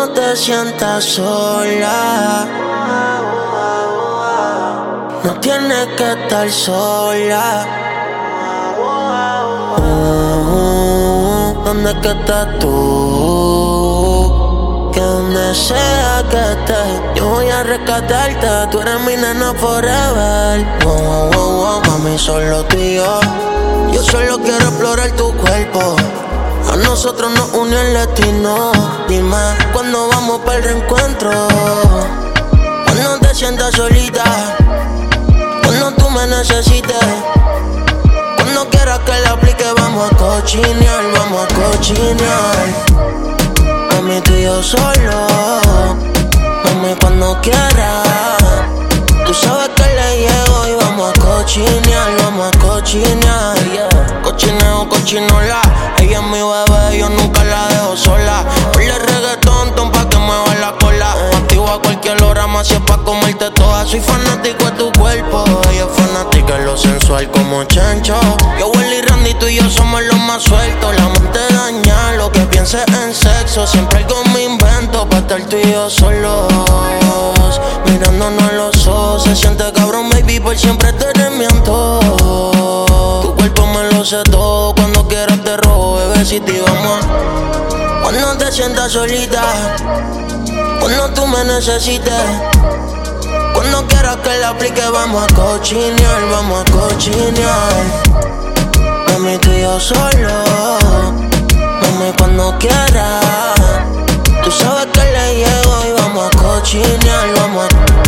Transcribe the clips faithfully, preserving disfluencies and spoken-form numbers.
te sientas sola. No tienes que estar sola. Uh, ¿Dónde es que estás tú? Que donde sea que estés, yo voy a rescatarte. Tú eres mi nena forever. Wow, wow, wow, wow, mami, solo tú y yo. Yo solo quiero explorar tu cuerpo. A nosotros nos unió el destino. Dime, ¿cuándo vamos para el reencuentro? Cuando te sientas solita, cuando tú me necesites, cuando quieras que le aplique, vamos a cochinear, vamos a cochinear. Mami, tú y yo solo, mami, cuando quieras. Tú sabes que le llego y vamos a cochinear, vamos a cochinear, yeah. Cochineo, cochinola, ella es mi bebé, yo nunca la dejo sola. Ponle reggaetón, ton, pa' que mueva la cola. Activo a cualquier hora, más si es pa' comerte toda. Soy fanático de tu cuerpo, ella es fanática de lo sensual como Chencho. Yo, Willy y Randy, tú y yo somos los más sueltos. La mente daña, lo que pienses en sexo. Siempre algo me invento pa' estar tú y yo solos, mirándonos a los ojos. Se siente cabrón, baby, por siempre te miento. Tu cuerpo me lo sé todo, cuando quieras te robo, bebé, si te vamos. Cuando te sientas solita, cuando tú me necesites, cuando quieras que le aplique, vamos a cochinear, vamos a cochinear. Mami, tú y yo solo, mami, cuando quieras. Tú sabes que le llego y vamos a cochinear, vamos a...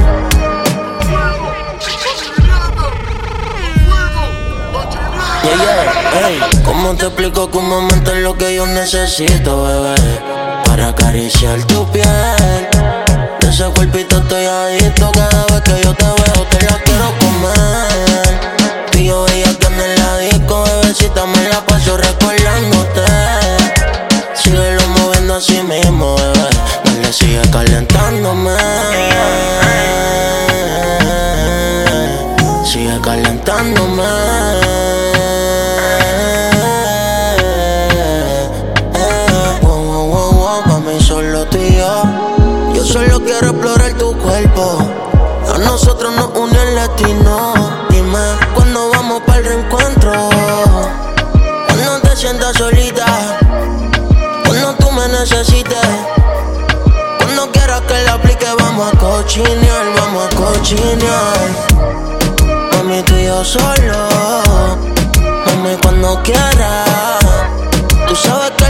Yeah, yeah, hey. ¿Cómo te explico que un momento es lo que yo necesito, bebé? Para acariciar tu piel. De ese cuerpito estoy adicto. Cada vez que yo te veo te la quiero comer. Tú y yo veía que en la disco, bebecita, me la paso recordándote. Síguelo moviendo así mismo, bebé. Dale, sigue calentándome. Sigue calentándome. Yo solo quiero explorar tu cuerpo. A nosotros nos unió el destino. Dime, ¿cuándo vamos para el reencuentro? Cuando te sientas solita, cuando tú me necesites, cuando quieras que le aplique, vamos a cochinear, vamos a cochinear. Mami, tú y yo solo, mami, cuando quieras. Tú sabes que